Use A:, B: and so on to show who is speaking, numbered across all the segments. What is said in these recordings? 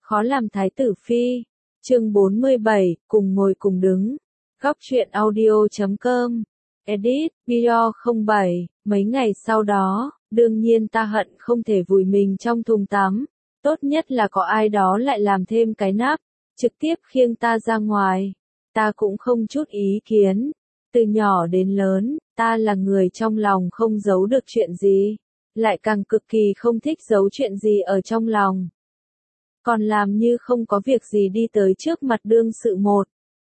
A: Khó làm thái tử phi. Chương 47, cùng ngồi cùng đứng. Góc truyện audio.com. Edit, video 07, mấy ngày sau đó, đương nhiên ta hận không thể vùi mình trong thùng tắm. Tốt nhất là có ai đó lại làm thêm cái nắp, trực tiếp khiêng ta ra ngoài. Ta cũng không chút ý kiến. Từ nhỏ đến lớn, ta là người trong lòng không giấu được chuyện gì. Lại càng cực kỳ không thích giấu chuyện gì ở trong lòng. Còn làm như không có việc gì đi tới trước mặt đương sự 1,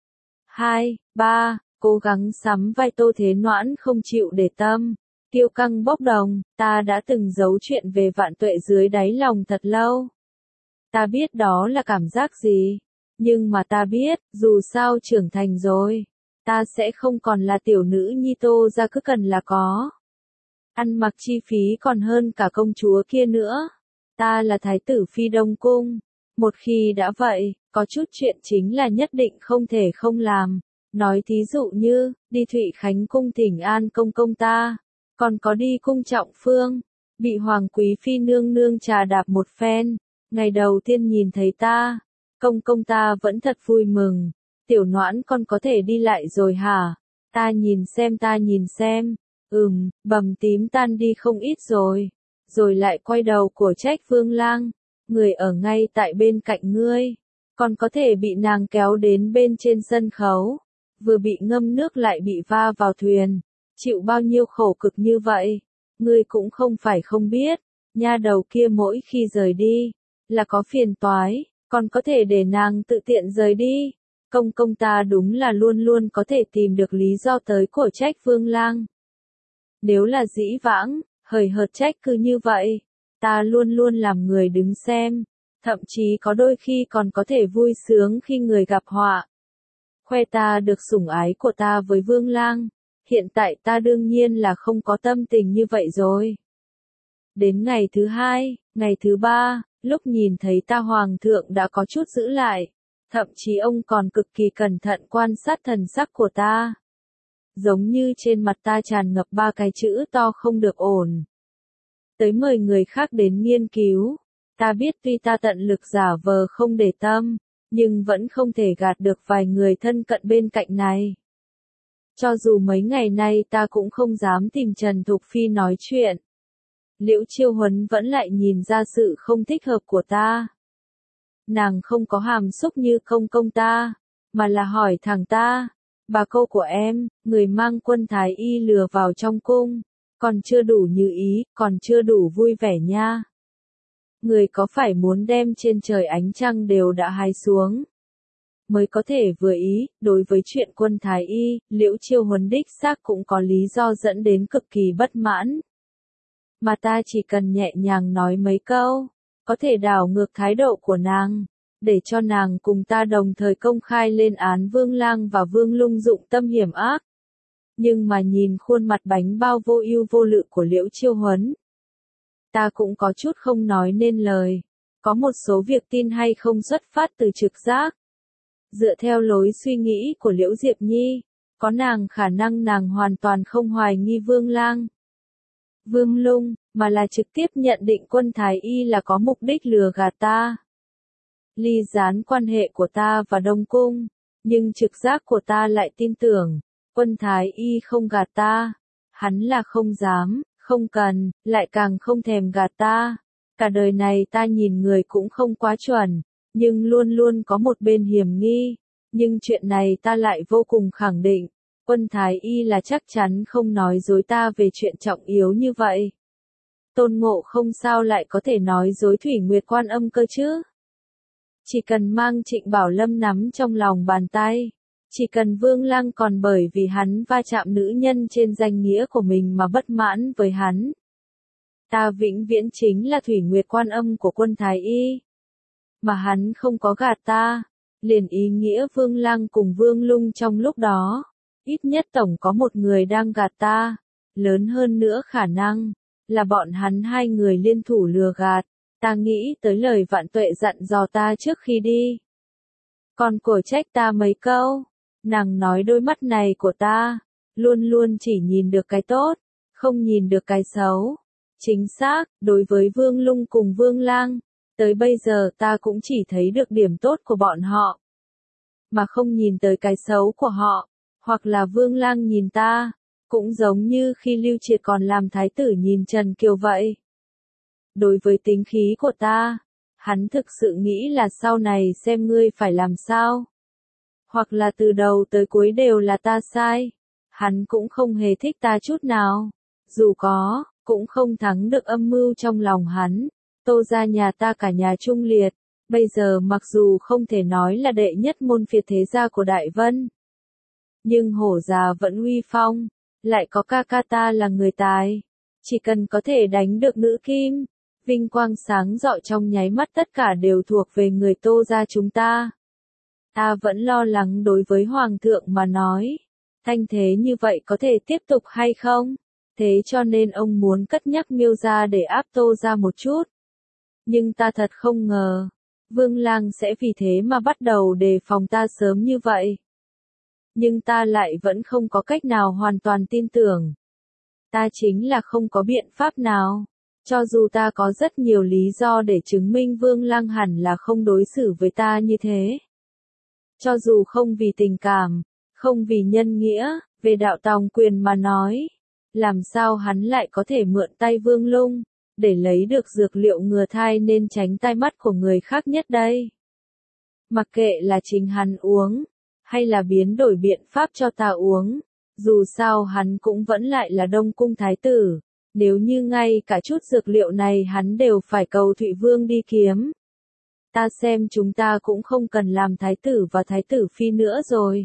A: 2, 3, cố gắng sắm vai Tô Thế Noãn không chịu để tâm. Kiêu căng bốc đồng, ta đã từng giấu chuyện về Vạn Tuệ dưới đáy lòng thật lâu. Ta biết đó là cảm giác gì, nhưng mà ta biết, dù sao trưởng thành rồi, ta sẽ không còn là tiểu nữ nhi Tô ra cứ cần là có. Ăn mặc chi phí còn hơn cả công chúa kia nữa. Ta là thái tử phi Đông Cung. Một khi đã vậy, có chút chuyện chính là nhất định không thể không làm. Nói thí dụ như, đi Thụy Khánh cung thỉnh an công công ta. Còn có đi cung Trọng Phương, bị Hoàng quý phi nương nương trà đạp một phen. Ngày đầu tiên nhìn thấy ta, công công ta vẫn thật vui mừng. Tiểu Noãn con có thể đi lại rồi hả? Ta nhìn xem. Bầm tím tan đi không ít rồi. Rồi lại quay đầu của trách Vương Lang. Người ở ngay tại bên cạnh ngươi. Còn có thể bị nàng kéo đến bên trên sân khấu. Vừa bị ngâm nước lại bị va vào thuyền. Chịu bao nhiêu khổ cực như vậy. Ngươi cũng không phải không biết. Nha đầu kia mỗi khi rời đi, là có phiền toái. Còn có thể để nàng tự tiện rời đi. Công công ta đúng là luôn luôn có thể tìm được lý do tới của trách Vương Lang. Nếu là dĩ vãng, hời hợt trách cứ như vậy, ta luôn luôn làm người đứng xem, thậm chí có đôi khi còn có thể vui sướng khi người gặp họa. Khoe ta được sủng ái của ta với Vương Lang, hiện tại ta đương nhiên là không có tâm tình như vậy rồi. Đến ngày thứ 2, ngày thứ 3, lúc nhìn thấy ta Hoàng thượng đã có chút giữ lại, thậm chí ông còn cực kỳ cẩn thận quan sát thần sắc của ta. Giống như trên mặt ta tràn ngập 3 cái chữ to không được ổn. Tới mời người khác đến nghiên cứu. Ta biết tuy ta tận lực giả vờ không để tâm, nhưng vẫn không thể gạt được vài người thân cận bên cạnh này. Cho dù mấy ngày nay ta cũng không dám tìm Trần Thục Phi nói chuyện. Liễu Chiêu Huấn vẫn lại nhìn ra sự không thích hợp của ta. Nàng không có hàm xúc như công công ta, mà là hỏi thẳng ta. Bà cô của em, người mang quân thái y lừa vào trong cung, còn chưa đủ như ý, còn chưa đủ vui vẻ nha. Người có phải muốn đem trên trời ánh trăng đều đã hái xuống, mới có thể vừa ý. Đối với chuyện quân thái y, Liễu Chiêu Huấn đích xác cũng có lý do dẫn đến cực kỳ bất mãn. Mà ta chỉ cần nhẹ nhàng nói mấy câu, có thể đảo ngược thái độ của nàng, để cho nàng cùng ta đồng thời công khai lên án Vương Lang và Vương Lung dụng tâm hiểm ác. Nhưng mà nhìn khuôn mặt bánh bao vô ưu vô lự của Liễu Chiêu Huấn, ta cũng có chút không nói nên lời. Có một số việc tin hay không xuất phát từ trực giác. Dựa theo lối suy nghĩ của Liễu Diệp Nhi, có nàng khả năng nàng hoàn toàn không hoài nghi Vương Lang, Vương Lung, mà là trực tiếp nhận định quân thái y là có mục đích lừa gạt ta. Ly gián quan hệ của ta và Đông Cung, nhưng trực giác của ta lại tin tưởng, quân thái y không gạt ta. Hắn là không dám, không cần, lại càng không thèm gạt ta. Cả đời này ta nhìn người cũng không quá chuẩn, nhưng luôn luôn có một bên hiểm nghi. Nhưng chuyện này ta lại vô cùng khẳng định, quân thái y là chắc chắn không nói dối ta về chuyện trọng yếu như vậy. Tôn Ngộ không sao lại có thể nói dối Thủy Nguyệt Quan Âm cơ chứ? Chỉ cần mang Trịnh Bảo Lâm nắm trong lòng bàn tay, chỉ cần Vương Lang còn bởi vì hắn va chạm nữ nhân trên danh nghĩa của mình mà bất mãn với hắn, ta vĩnh viễn chính là Thủy Nguyệt Quan Âm của quân thái y. Mà hắn không có gạt ta, liền ý nghĩa Vương Lang cùng Vương Lung trong lúc đó, ít nhất tổng có một người đang gạt ta, lớn hơn nữa khả năng là bọn hắn hai người liên thủ lừa gạt. Ta nghĩ tới lời Vạn Tuệ dặn dò ta trước khi đi. Còn cổ trách ta mấy câu, nàng nói đôi mắt này của ta, luôn luôn chỉ nhìn được cái tốt, không nhìn được cái xấu. Chính xác, đối với Vương Lung cùng Vương Lang, Tới bây giờ ta cũng chỉ thấy được điểm tốt của bọn họ, mà không nhìn tới cái xấu của họ, hoặc là Vương Lang nhìn ta, cũng giống như khi Lưu Triệt còn làm thái tử nhìn Trần Kiều vậy. Đối với tính khí của ta, hắn thực sự nghĩ là sau này xem ngươi phải làm sao. Hoặc là từ đầu tới cuối đều là ta sai. Hắn cũng không hề thích ta chút nào. Dù có, cũng không thắng được âm mưu trong lòng hắn. Tô gia nhà ta cả nhà trung liệt. Bây giờ mặc dù không thể nói là đệ nhất môn phiệt thế gia của Đại Vân, nhưng hổ già vẫn uy phong. Lại có ca ca ta là người tài. Chỉ cần có thể đánh được nữ kim, vinh quang sáng rọi trong nháy mắt tất cả đều thuộc về người Tô gia chúng ta. Ta vẫn lo lắng đối với Hoàng thượng mà nói. Thanh thế như vậy có thể tiếp tục hay không? Thế cho nên ông muốn cất nhắc Miêu gia để áp Tô gia một chút. Nhưng ta thật không ngờ, Vương Lang sẽ vì thế mà bắt đầu đề phòng ta sớm như vậy. Nhưng ta lại vẫn không có cách nào hoàn toàn tin tưởng. Ta chính là không có biện pháp nào. Cho dù ta có rất nhiều lý do để chứng minh Vương Lang hẳn là không đối xử với ta như thế. Cho dù không vì tình cảm, không vì nhân nghĩa, về đạo tòng quyền mà nói, làm sao hắn lại có thể mượn tay Vương Lung, để lấy được dược liệu ngừa thai nên tránh tai mắt của người khác nhất đây. Mặc kệ là chính hắn uống, hay là biến đổi biện pháp cho ta uống, dù sao hắn cũng vẫn lại là Đông Cung Thái tử, nếu như ngay cả chút dược liệu này hắn đều phải cầu Thụy Vương đi kiếm. Ta xem chúng ta cũng không cần làm thái tử và thái tử phi nữa rồi.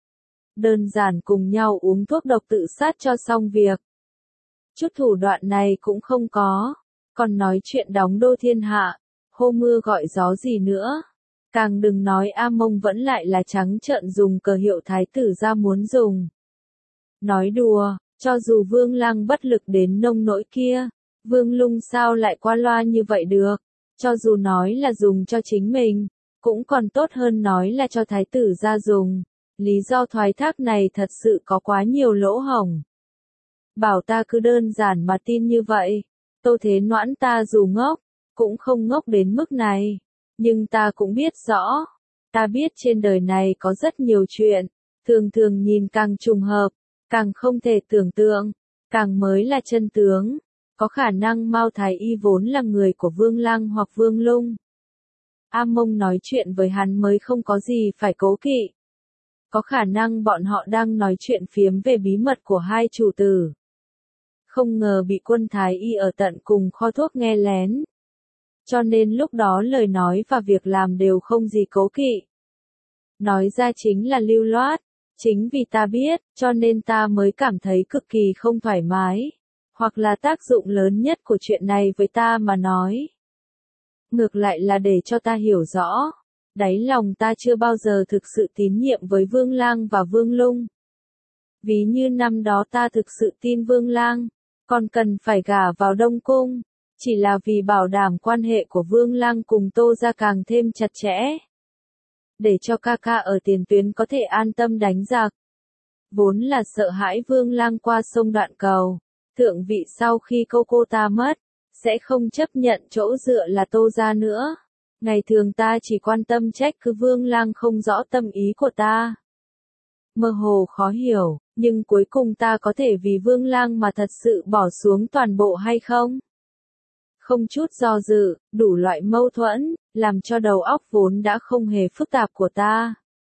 A: Đơn giản cùng nhau uống thuốc độc tự sát cho xong việc. Chút thủ đoạn này cũng không có, còn nói chuyện đóng đô thiên hạ, hô mưa gọi gió gì nữa. Càng đừng nói A Mông vẫn lại là trắng trợn dùng cờ hiệu thái tử ra muốn dùng. Nói đùa, cho dù Vương Lang bất lực đến nông nỗi kia, Vương Lung sao lại qua loa như vậy được. Cho dù nói là dùng cho chính mình, cũng còn tốt hơn nói là cho thái tử ra dùng. Lý do thoái thác này thật sự có quá nhiều lỗ hổng. Bảo ta cứ đơn giản mà tin như vậy. Tô Thế Noãn ta dù ngốc, cũng không ngốc đến mức này. Nhưng ta cũng biết rõ. Ta biết trên đời này có rất nhiều chuyện. Thường thường nhìn càng trùng hợp, càng không thể tưởng tượng, càng mới là chân tướng. Có khả năng Mao Thái Y vốn là người của Vương Lang hoặc Vương Lung. A Mông nói chuyện với hắn mới không có gì phải cố kỵ. Có khả năng bọn họ đang nói chuyện phiếm về bí mật của hai chủ tử. Không ngờ bị quân Thái Y ở tận cùng kho thuốc nghe lén. Cho nên lúc đó lời nói và việc làm đều không gì cố kỵ. Nói ra chính là lưu loát. Chính vì ta biết, cho nên ta mới cảm thấy cực kỳ không thoải mái. Hoặc là tác dụng lớn nhất của chuyện này với ta mà nói. Ngược lại là để cho ta hiểu rõ. Đáy lòng ta chưa bao giờ thực sự tín nhiệm với Vương Lang và Vương Lung. Ví như năm đó ta thực sự tin Vương Lang, còn cần phải gả vào Đông Cung, chỉ là vì bảo đảm quan hệ của Vương Lang cùng Tô gia càng thêm chặt chẽ. Để cho ca ca ở tiền tuyến có thể an tâm đánh giặc. Vốn là sợ hãi Vương Lang qua sông Đoạn Cầu, thượng vị sau khi cô ta mất, sẽ không chấp nhận chỗ dựa là Tô gia nữa. Ngày thường ta chỉ quan tâm trách cứ Vương Lang không rõ tâm ý của ta. Mơ hồ khó hiểu, nhưng cuối cùng ta có thể vì Vương Lang mà thật sự bỏ xuống toàn bộ hay không? Không chút do dự, đủ loại mâu thuẫn, làm cho đầu óc vốn đã không hề phức tạp của ta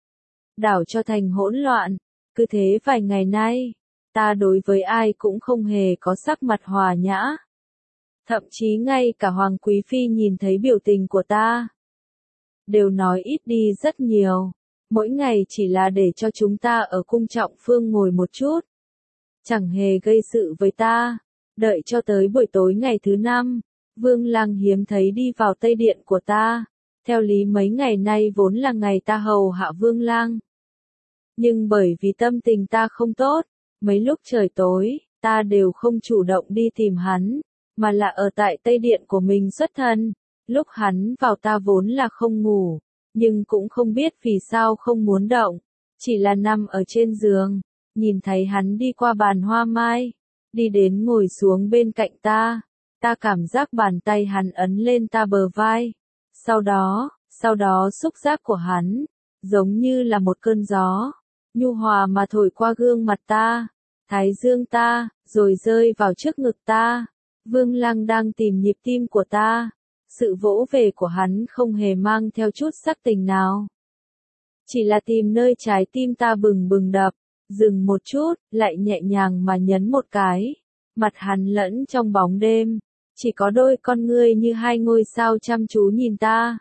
A: đảo cho thành hỗn loạn. Cứ thế vài ngày nay, ta đối với ai cũng không hề có sắc mặt hòa nhã. Thậm chí ngay cả Hoàng Quý Phi nhìn thấy biểu tình của ta, đều nói ít đi rất nhiều. Mỗi ngày chỉ là để cho chúng ta ở cung trọng phương ngồi một chút. Chẳng hề gây sự với ta. Đợi cho tới buổi tối ngày thứ 5, Vương Lang hiếm thấy đi vào Tây Điện của ta. Theo lý mấy ngày nay vốn là ngày ta hầu hạ Vương Lang. Nhưng bởi vì tâm tình ta không tốt, mấy lúc trời tối, ta đều không chủ động đi tìm hắn, mà là ở tại Tây Điện của mình xuất thân. Lúc hắn vào ta vốn là không ngủ, nhưng cũng không biết vì sao không muốn động, chỉ là nằm ở trên giường, nhìn thấy hắn đi qua bàn hoa mai, đi đến ngồi xuống bên cạnh ta, ta cảm giác bàn tay hắn ấn lên ta bờ vai, Sau đó xúc giác của hắn, giống như là một cơn gió, nhu hòa mà thổi qua gương mặt ta, thái dương ta, rồi rơi vào trước ngực ta. Vương Lăng đang tìm nhịp tim của ta. Sự vỗ về của hắn không hề mang theo chút sắc tình nào. Chỉ là tìm nơi trái tim ta bừng bừng đập, dừng một chút, lại nhẹ nhàng mà nhấn một cái. Mặt hắn lẫn trong bóng đêm, chỉ có đôi con ngươi như hai ngôi sao chăm chú nhìn ta.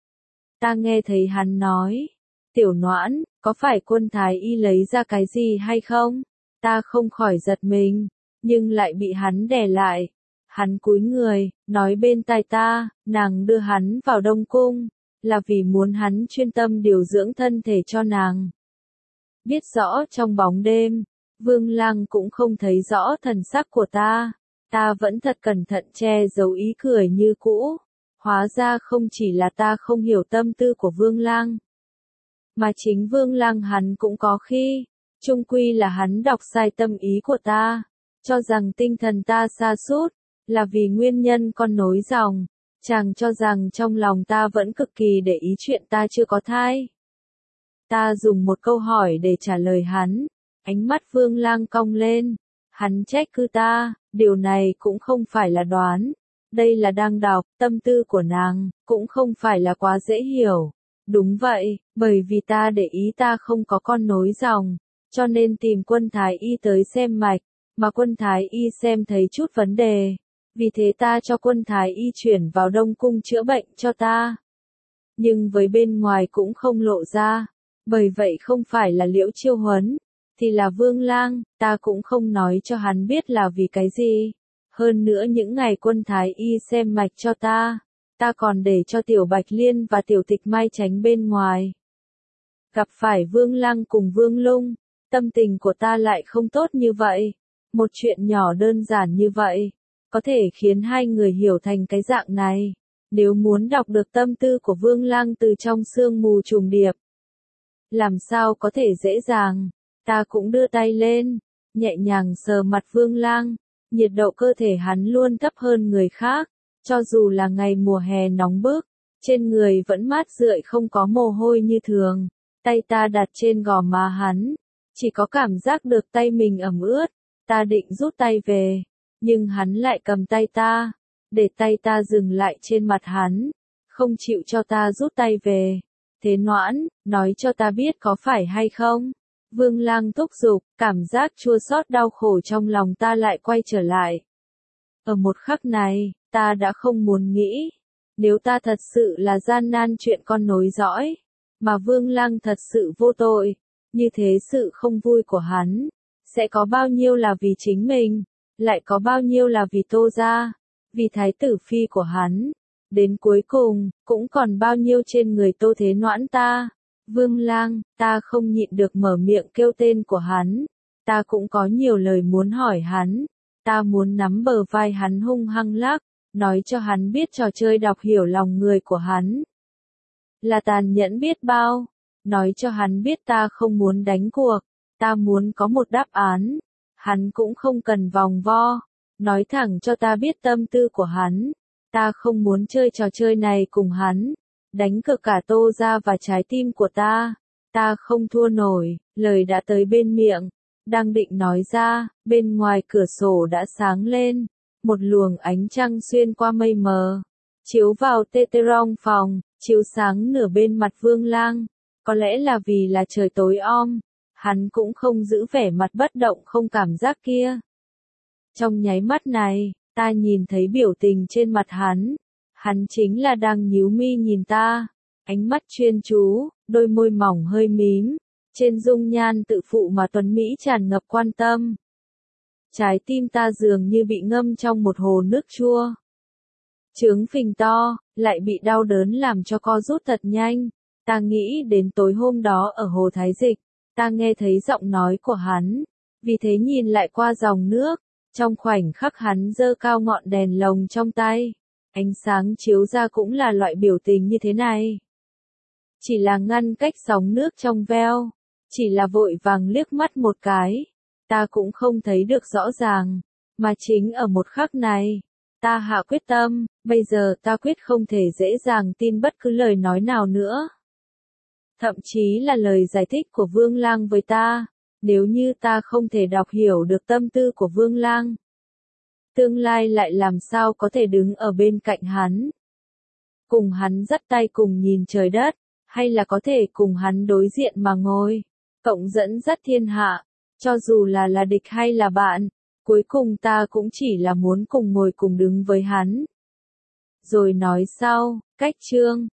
A: Ta nghe thấy hắn nói, Tiểu Noãn, có phải Quân Thái Y lấy ra cái gì hay không? Ta không khỏi giật mình, nhưng lại bị hắn đè lại. Hắn cúi người, nói bên tai ta, nàng đưa hắn vào Đông Cung, là vì muốn hắn chuyên tâm điều dưỡng thân thể cho nàng. Biết rõ trong bóng đêm, Vương Lăng cũng không thấy rõ thần sắc của ta. Ta vẫn thật cẩn thận che giấu ý cười như cũ. Hóa ra không chỉ là ta không hiểu tâm tư của Vương Lăng, mà chính Vương Lăng hắn cũng có khi, chung quy là hắn đọc sai tâm ý của ta, cho rằng tinh thần ta sa sút là vì nguyên nhân con nối dòng, chàng cho rằng trong lòng ta vẫn cực kỳ để ý chuyện ta chưa có thai. Ta dùng một câu hỏi để trả lời hắn, ánh mắt Vương Lăng cong lên, hắn trách cứ ta, điều này cũng không phải là đoán, đây là đang đọc, tâm tư của nàng, cũng không phải là quá dễ hiểu. Đúng vậy, bởi vì ta để ý ta không có con nối dòng, cho nên tìm Quân Thái Y tới xem mạch, mà Quân Thái Y xem thấy chút vấn đề. Vì thế ta cho Quân Thái Y chuyển vào Đông Cung chữa bệnh cho ta. Nhưng với bên ngoài cũng không lộ ra, bởi vậy không phải là Liễu Chiêu Huấn, thì là Vương Lang, ta cũng không nói cho hắn biết là vì cái gì. Hơn nữa những ngày Quân Thái Y xem mạch cho ta còn để cho Tiểu Bạch Liên và Tiểu Tịch Mai tránh bên ngoài. Gặp phải Vương Lăng cùng Vương Lung, tâm tình của ta lại không tốt như vậy. Một chuyện nhỏ đơn giản như vậy, có thể khiến hai người hiểu thành cái dạng này. Nếu muốn đọc được tâm tư của Vương Lăng từ trong sương mù trùng điệp, làm sao có thể dễ dàng. Ta cũng đưa tay lên, nhẹ nhàng sờ mặt Vương Lăng, nhiệt độ cơ thể hắn luôn thấp hơn người khác. Cho dù là ngày mùa hè nóng bức, trên người vẫn mát rượi không có mồ hôi như thường. Tay ta đặt trên gò má hắn, chỉ có cảm giác được tay mình ẩm ướt. Ta định rút tay về, nhưng hắn lại cầm tay ta, để tay ta dừng lại trên mặt hắn, không chịu cho ta rút tay về. Thế Noãn, nói cho ta biết có phải hay không? Vương Lang thúc giục, cảm giác chua xót đau khổ trong lòng ta lại quay trở lại. Ở một khắc này, ta đã không muốn nghĩ, nếu ta thật sự là gian nan chuyện con nối dõi, mà Vương Lăng thật sự vô tội, như thế sự không vui của hắn, sẽ có bao nhiêu là vì chính mình, lại có bao nhiêu là vì Tô gia, vì thái tử phi của hắn, đến cuối cùng, cũng còn bao nhiêu trên người Tô Thế Noãn ta. Vương Lang, ta không nhịn được mở miệng kêu tên của hắn, ta cũng có nhiều lời muốn hỏi hắn, ta muốn nắm bờ vai hắn hung hăng lắc, nói cho hắn biết trò chơi đọc hiểu lòng người của hắn là tàn nhẫn biết bao, nói cho hắn biết ta không muốn đánh cuộc, ta muốn có một đáp án, hắn cũng không cần vòng vo, nói thẳng cho ta biết tâm tư của hắn, ta không muốn chơi trò chơi này cùng hắn, đánh cược cả Tô gia và trái tim của ta không thua nổi. Lời đã tới bên miệng, đang định nói ra, bên ngoài cửa sổ đã sáng lên. Một luồng ánh trăng xuyên qua mây mờ, chiếu vào tê tê rong phòng, chiếu sáng nửa bên mặt Vương Lang. Có lẽ là vì là trời tối om, hắn cũng không giữ vẻ mặt bất động không cảm giác kia. Trong nháy mắt này, ta nhìn thấy biểu tình trên mặt hắn chính là đang nhíu mi nhìn ta, ánh mắt chuyên chú, đôi môi mỏng hơi mím, trên dung nhan tự phụ mà tuấn mỹ tràn ngập quan tâm. Trái tim ta dường như bị ngâm trong một hồ nước chua. Trướng phình to, lại bị đau đớn làm cho co rút thật nhanh. Ta nghĩ đến tối hôm đó ở hồ Thái Dịch, ta nghe thấy giọng nói của hắn, vì thế nhìn lại qua dòng nước, trong khoảnh khắc hắn giơ cao ngọn đèn lồng trong tay, ánh sáng chiếu ra cũng là loại biểu tình như thế này. Chỉ là ngăn cách sóng nước trong veo, chỉ là vội vàng liếc mắt một cái, ta cũng không thấy được rõ ràng, mà chính ở một khắc này, ta hạ quyết tâm, bây giờ ta quyết không thể dễ dàng tin bất cứ lời nói nào nữa. Thậm chí là lời giải thích của Vương Lang với ta, nếu như ta không thể đọc hiểu được tâm tư của Vương Lang, tương lai lại làm sao có thể đứng ở bên cạnh hắn. Cùng hắn dắt tay cùng nhìn trời đất, hay là có thể cùng hắn đối diện mà ngồi, cộng dẫn dắt thiên hạ, cho dù là địch hay là bạn, cuối cùng ta cũng chỉ là muốn cùng ngồi cùng đứng với hắn. Rồi nói sau, cách chương